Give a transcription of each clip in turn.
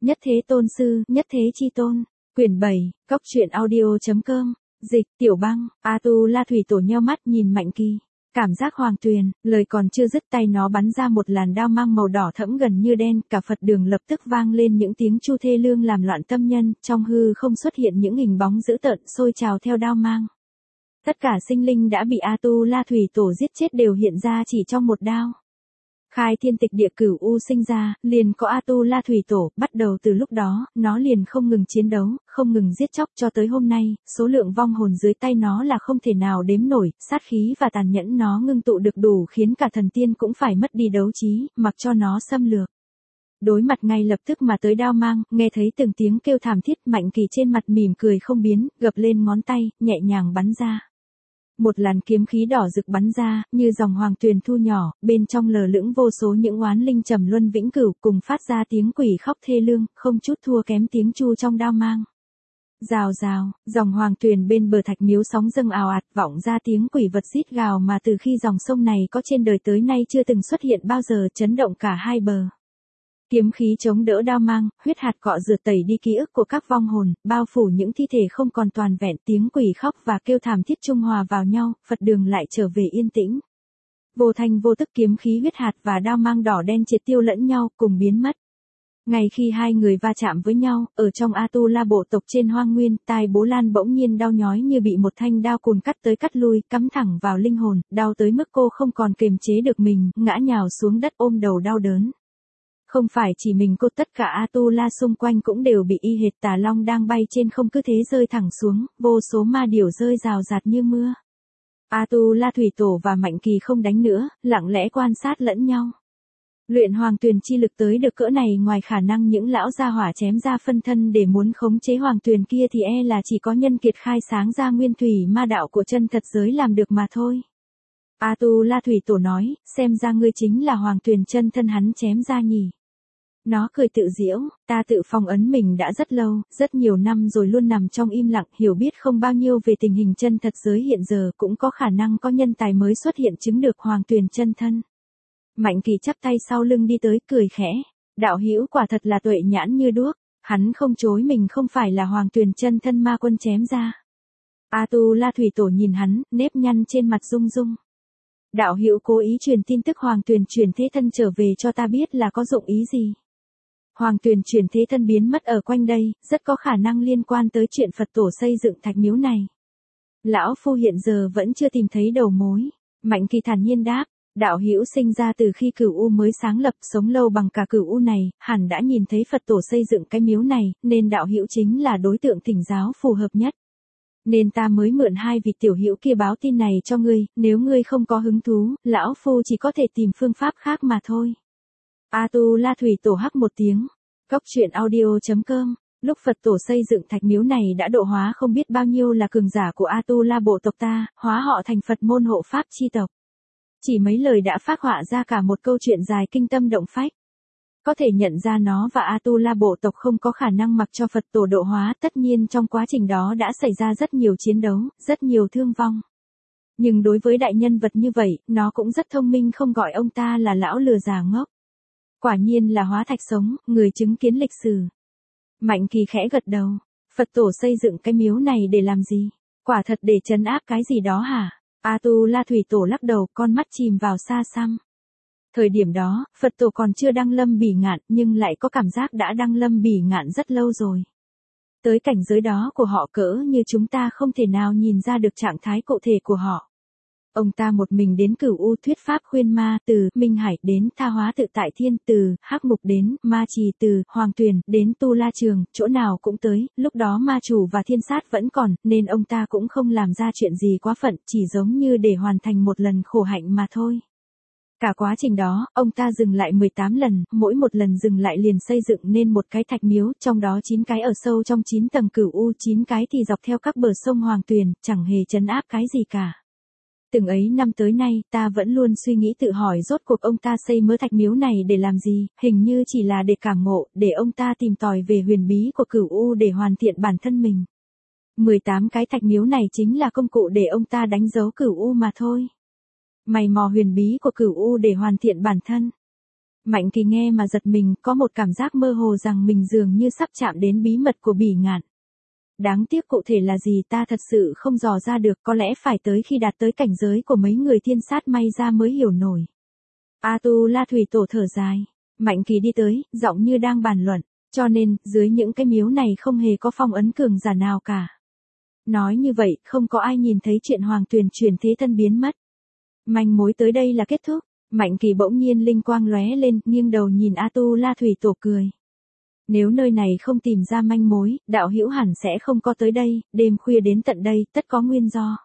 Nhất Thế Tôn Sư, Nhất Thế Chi Tôn. Quyển 7, Cốc truyện audio.com. Dịch, Tiểu Băng. A Tu La Thủy Tổ nheo mắt nhìn Mạnh Kỳ. Cảm giác Hoàng Tuyền, lời còn chưa dứt tay nó bắn ra một làn đao mang màu đỏ thẫm gần như đen, cả Phật đường lập tức vang lên những tiếng chu thê lương làm loạn tâm nhân, trong hư không xuất hiện những hình bóng dữ tợn sôi trào theo đao mang. Tất cả sinh linh đã bị A Tu La Thủy Tổ giết chết đều hiện ra chỉ trong một đao. Khai thiên tịch địa cửu u sinh ra, liền có A Tu La Thủy Tổ, bắt đầu từ lúc đó, nó liền không ngừng chiến đấu, không ngừng giết chóc cho tới hôm nay, số lượng vong hồn dưới tay nó là không thể nào đếm nổi, sát khí và tàn nhẫn nó ngưng tụ được đủ khiến cả thần tiên cũng phải mất đi đấu trí, mặc cho nó xâm lược. Đối mặt ngay lập tức mà tới đao mang, nghe thấy từng tiếng kêu thảm thiết, Mạnh Kỳ trên mặt mỉm cười không biến, gập lên ngón tay, nhẹ nhàng bắn ra. Một làn kiếm khí đỏ rực bắn ra, như dòng hoàng tuyền thu nhỏ, bên trong lờ lững vô số những oán linh trầm luân vĩnh cửu cùng phát ra tiếng quỷ khóc thê lương, không chút thua kém tiếng chu trong đao mang. Rào rào, dòng hoàng tuyền bên bờ thạch miếu sóng dâng ào ạt vọng ra tiếng quỷ vật rít gào mà từ khi dòng sông này có trên đời tới nay chưa từng xuất hiện bao giờ, chấn động cả hai bờ. Kiếm khí chống đỡ đao mang, huyết hạt cọ rửa tẩy đi ký ức của các vong hồn, bao phủ những thi thể không còn toàn vẹn, tiếng quỷ khóc và kêu thảm thiết trung hòa vào nhau, Phật đường lại trở về yên tĩnh. Vô thanh vô tức kiếm khí huyết hạt và đao mang đỏ đen triệt tiêu lẫn nhau, cùng biến mất. Ngay khi hai người va chạm với nhau, ở trong A Tu La bộ tộc trên hoang nguyên, tai Bố Lan bỗng nhiên đau nhói như bị một thanh đao cùn cắt tới cắt lui, cắm thẳng vào linh hồn, đau tới mức cô không còn kiềm chế được mình, ngã nhào xuống đất ôm đầu đau đớn. Không phải chỉ mình cô, tất cả A Tu La xung quanh cũng đều bị y hệt tà long đang bay trên không cứ thế rơi thẳng xuống, vô số ma điểu rơi rào rạt như mưa. A Tu La Thủy Tổ và Mạnh Kỳ không đánh nữa, lặng lẽ quan sát lẫn nhau. Luyện hoàng tuyền chi lực tới được cỡ này, ngoài khả năng những lão gia hỏa chém ra phân thân để muốn khống chế hoàng tuyền kia thì là chỉ có nhân kiệt khai sáng ra nguyên thủy ma đạo của chân thật giới làm được mà thôi. A Tu La Thủy Tổ nói, xem ra ngươi chính là hoàng tuyền chân thân hắn chém ra nhỉ. Nó cười tự giễu, ta tự phong ấn mình đã rất lâu, rất nhiều năm rồi luôn nằm trong im lặng, hiểu biết không bao nhiêu về tình hình chân thật giới hiện giờ, cũng có khả năng có nhân tài mới xuất hiện chứng được hoàng tuyền chân thân. Mạnh Kỳ chắp tay sau lưng đi tới, cười khẽ, đạo hữu quả thật là tuệ nhãn như đuốc, hắn không chối mình không phải là hoàng tuyền chân thân ma quân chém ra. A Tu La Thủy Tổ nhìn hắn, nếp nhăn trên mặt rung rung. Đạo hữu cố ý truyền tin tức hoàng tuyền chuyển thế thân trở về cho ta biết là có dụng ý gì? Hoàng tuyền chuyển thế thân biến mất ở quanh đây, rất có khả năng liên quan tới chuyện Phật tổ xây dựng thạch miếu này. Lão phu hiện giờ vẫn chưa tìm thấy đầu mối. Mạnh Kỳ thản nhiên đáp, đạo hữu sinh ra từ khi cửu u mới sáng lập, sống lâu bằng cả cửu u này, hẳn đã nhìn thấy Phật tổ xây dựng cái miếu này, nên đạo hữu chính là đối tượng thỉnh giáo phù hợp nhất. Nên ta mới mượn hai vị tiểu hữu kia báo tin này cho ngươi, nếu ngươi không có hứng thú, lão phu chỉ có thể tìm phương pháp khác mà thôi. A Tu La Thủy Tổ hắc một tiếng. Cốc truyện audio.com. Lúc Phật tổ xây dựng thạch miếu này đã độ hóa không biết bao nhiêu là cường giả của A Tu La bộ tộc ta, hóa họ thành Phật môn hộ pháp chi tộc. Chỉ mấy lời đã phác họa ra cả một câu chuyện dài kinh tâm động phách. Có thể nhận ra nó và A Tu La bộ tộc không có khả năng mặc cho Phật tổ độ hóa, tất nhiên trong quá trình đó đã xảy ra rất nhiều chiến đấu, rất nhiều thương vong. Nhưng đối với đại nhân vật như vậy, nó cũng rất thông minh, không gọi ông ta là lão lừa già ngốc. Quả nhiên là hóa thạch sống, người chứng kiến lịch sử. Mạnh Kỳ khẽ gật đầu. Phật tổ xây dựng cái miếu này để làm gì? Quả thật để trấn áp cái gì đó hả? A Tu La Thủy Tổ lắc đầu, con mắt chìm vào xa xăm. Thời điểm đó, Phật tổ còn chưa đăng lâm bỉ ngạn, nhưng lại có cảm giác đã đăng lâm bỉ ngạn rất lâu rồi. Tới cảnh giới đó của họ cỡ như chúng ta không thể nào nhìn ra được trạng thái cụ thể của họ. Ông ta một mình đến cửu u thuyết pháp khuyên ma, từ Minh Hải đến Tha Hóa Tự Tại Thiên, từ Hắc Mục đến Ma Trì, từ Hoàng Tuyền đến Tu La Trường, chỗ nào cũng tới. Lúc đó ma chủ và thiên sát vẫn còn, nên ông ta cũng không làm ra chuyện gì quá phận, chỉ giống như để hoàn thành một lần khổ hạnh mà thôi. Cả quá trình đó, ông ta dừng lại 18 lần, mỗi một lần dừng lại liền xây dựng nên một cái thạch miếu, trong đó 9 cái ở sâu trong 9 tầng cửu u, 9 cái thì dọc theo các bờ sông Hoàng Tuyền, chẳng hề trấn áp cái gì cả. Từng ấy năm tới nay, ta vẫn luôn suy nghĩ tự hỏi rốt cuộc ông ta xây mớ thạch miếu này để làm gì, hình như chỉ là để cảm ngộ, để ông ta tìm tòi về huyền bí của cửu u để hoàn thiện bản thân mình. 18 cái thạch miếu này chính là công cụ để ông ta đánh dấu cửu u mà thôi. Mày mò huyền bí của cửu u để hoàn thiện bản thân. Mạnh Kỳ nghe mà giật mình, có một cảm giác mơ hồ rằng mình dường như sắp chạm đến bí mật của Bỉ Ngạn. Đáng tiếc cụ thể là gì ta thật sự không dò ra được, có lẽ phải tới khi đạt tới cảnh giới của mấy người thiên sát may ra mới hiểu nổi. Atula Thủy Tổ thở dài. Mạnh Kỳ đi tới, giọng như đang bàn luận, cho nên, dưới những cái miếu này không hề có phong ấn cường giả nào cả. Nói như vậy, không có ai nhìn thấy chuyện Hoàng Tuyền chuyển thế thân biến mất. Manh mối tới đây là kết thúc. Mạnh Kỳ bỗng nhiên linh quang lóe lên, nghiêng đầu nhìn Atula Thủy Tổ cười. Nếu nơi này không tìm ra manh mối, đạo hữu hẳn sẽ không có tới đây, đêm khuya đến tận đây, tất có nguyên do.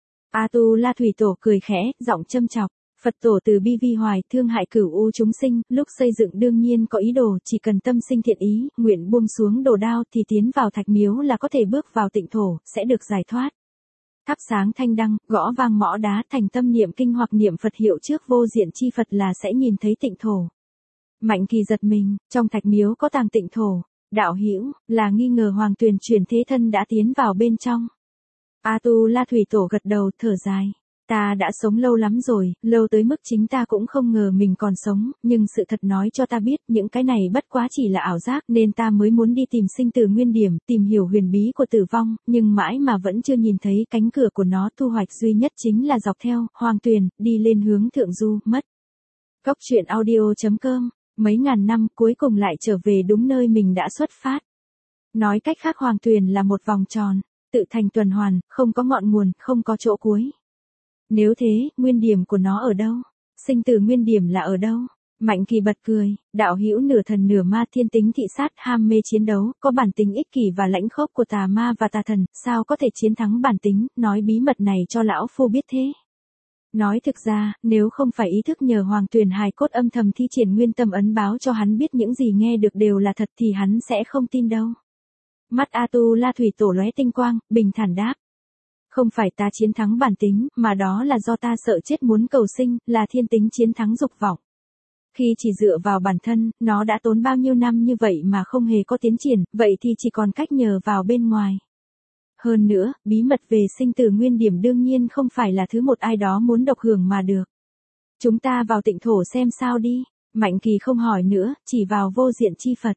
Atula Thủy Tổ cười khẽ, giọng châm chọc. Phật tổ từ bi vi hoài, thương hại cửu u chúng sinh, lúc xây dựng đương nhiên có ý đồ, chỉ cần tâm sinh thiện ý, nguyện buông xuống đồ đao thì tiến vào thạch miếu là có thể bước vào tịnh thổ, sẽ được giải thoát. Thắp sáng thanh đăng, gõ vang mõ đá, thành tâm niệm kinh hoặc niệm Phật hiệu trước vô diện chi Phật là sẽ nhìn thấy tịnh thổ. Mạnh Kỳ giật mình, trong thạch miếu có tàng tịnh thổ. Đạo hữu, là nghi ngờ Hoàng Tuyền chuyển thế thân đã tiến vào bên trong. Atula Thủy Tổ gật đầu, thở dài. Ta đã sống lâu lắm rồi, lâu tới mức chính ta cũng không ngờ mình còn sống, nhưng sự thật nói cho ta biết những cái này bất quá chỉ là ảo giác nên ta mới muốn đi tìm sinh tử nguyên điểm, tìm hiểu huyền bí của tử vong, nhưng mãi mà vẫn chưa nhìn thấy cánh cửa của nó. Thu hoạch duy nhất chính là dọc theo Hoàng Tuyền, đi lên hướng thượng du, mất. Cốc truyện audio.com, mấy ngàn năm cuối cùng lại trở về đúng nơi mình đã xuất phát. Nói cách khác Hoàng Tuyền là một vòng tròn, tự thành tuần hoàn, không có ngọn nguồn, không có chỗ cuối. Nếu thế, nguyên điểm của nó ở đâu? Sinh tử nguyên điểm là ở đâu? Mạnh Kỳ bật cười, đạo hữu nửa thần nửa ma, thiên tính thị sát, ham mê chiến đấu, có bản tính ích kỷ và lãnh khốc của tà ma và tà thần, sao có thể chiến thắng bản tính, nói bí mật này cho lão phu biết thế. Nói thực ra, nếu không phải ý thức nhờ Hoàng Tuyền hài cốt âm thầm thi triển nguyên tâm ấn báo cho hắn biết những gì nghe được đều là thật thì hắn sẽ không tin đâu. Mắt Atula Thủy Tổ lóe tinh quang, bình thản đáp. Không phải ta chiến thắng bản tính, mà đó là do ta sợ chết muốn cầu sinh, là thiên tính chiến thắng dục vọng. Khi chỉ dựa vào bản thân, nó đã tốn bao nhiêu năm như vậy mà không hề có tiến triển, vậy thì chỉ còn cách nhờ vào bên ngoài. Hơn nữa, bí mật về sinh tử nguyên điểm đương nhiên không phải là thứ một ai đó muốn độc hưởng mà được. Chúng ta vào tịnh thổ xem sao đi. Mạnh Kỳ không hỏi nữa, chỉ vào vô diện chi Phật.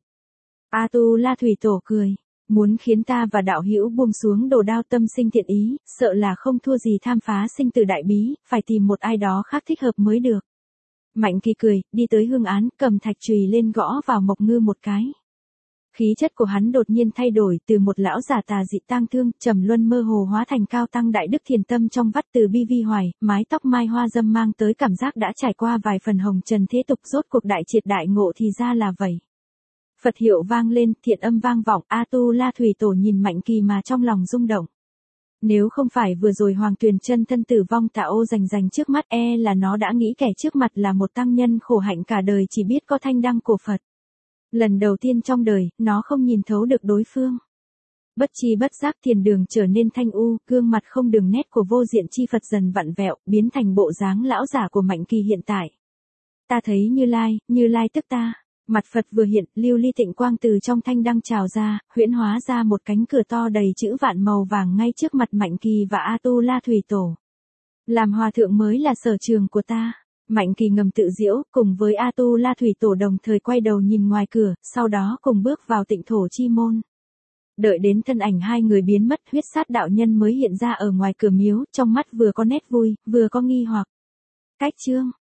Atula Thủy Tổ cười. Muốn khiến ta và đạo hữu buông xuống đồ đao tâm sinh thiện ý, sợ là không thua gì tham phá sinh tử đại bí, phải tìm một ai đó khác thích hợp mới được. Mạnh Kỳ cười, đi tới hương án, cầm thạch chùy lên gõ vào Mộc Ngư một cái. Khí chất của hắn đột nhiên thay đổi, từ một lão giả tà dị tang thương, trầm luân mơ hồ hóa thành cao tăng đại đức thiền tâm trong vắt, từ bi vi hoài, mái tóc mai hoa dâm mang tới cảm giác đã trải qua vài phần hồng trần thế tục, rốt cuộc đại triệt đại ngộ thì ra là vậy. Phật hiệu vang lên, thiện âm vang vọng, Atula Thủy Tổ nhìn Mạnh Kỳ mà trong lòng rung động. Nếu không phải vừa rồi Hoàng Tuyền chân thân tử vong tà ô rành trước mắt, là nó đã nghĩ kẻ trước mặt là một tăng nhân khổ hạnh cả đời chỉ biết có thanh đăng của Phật. Lần đầu tiên trong đời, nó không nhìn thấu được đối phương. Bất chi bất giác thiền đường trở nên thanh u, gương mặt không đường nét của vô diện chi Phật dần vặn vẹo, biến thành bộ dáng lão giả của Mạnh Kỳ hiện tại. Ta thấy Như Lai tức ta. Mặt Phật vừa hiện, lưu ly tịnh quang từ trong thanh đăng trào ra, huyễn hóa ra một cánh cửa to đầy chữ vạn màu vàng ngay trước mặt Mạnh Kỳ và Atula Thủy Tổ. Làm hòa thượng mới là sở trường của ta. Mạnh Kỳ ngầm tự giễu, cùng với Atula Thủy Tổ đồng thời quay đầu nhìn ngoài cửa, sau đó cùng bước vào tịnh thổ chi môn. Đợi đến thân ảnh hai người biến mất, huyết sát đạo nhân mới hiện ra ở ngoài cửa miếu, trong mắt vừa có nét vui, vừa có nghi hoặc. Cách chương